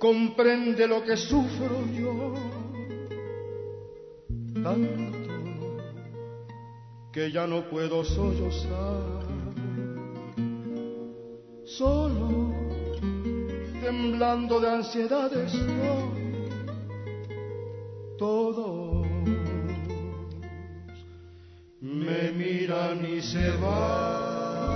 comprende lo que sufro yo, tanto que ya no puedo sollozar, solo temblando de ansiedad estoy. Todos me miran y se van.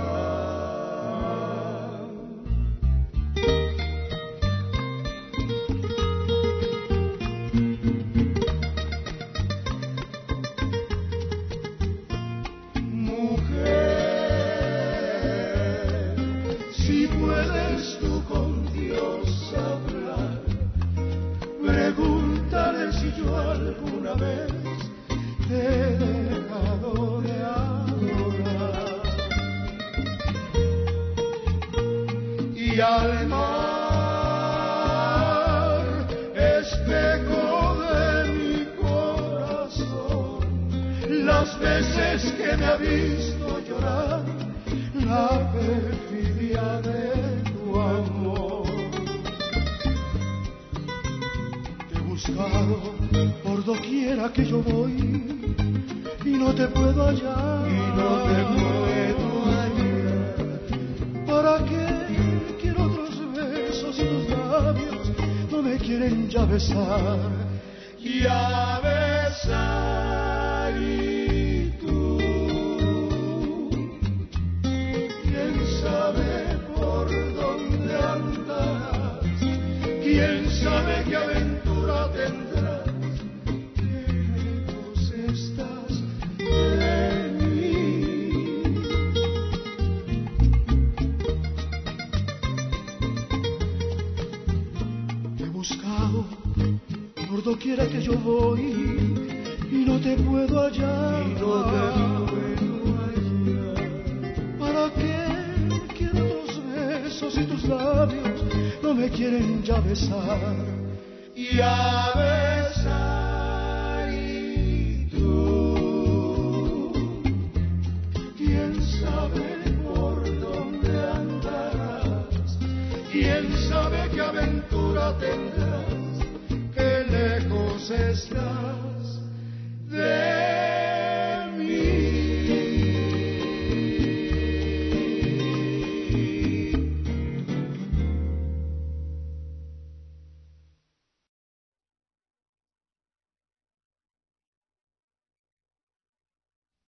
Alguna vez te he dejado de adorar, y al mar, espejo de mi corazón, las veces que me ha visto llorar, la perfidia de tu amor. Te he buscado por doquiera que yo voy y no te puedo hallar, ¿Para qué quiero otros besos y tus labios no me quieren ya besar? Ya besar y tú, quién sabe por dónde andarás, quién sabe qué aventura tendrás. Doquiera que yo voy y no te puedo hallar, ¿Para qué quiero tus besos y tus labios no me quieren ya besar? Ya besar y tú, quién sabe por dónde andarás, quién sabe qué aventura tendrás. Está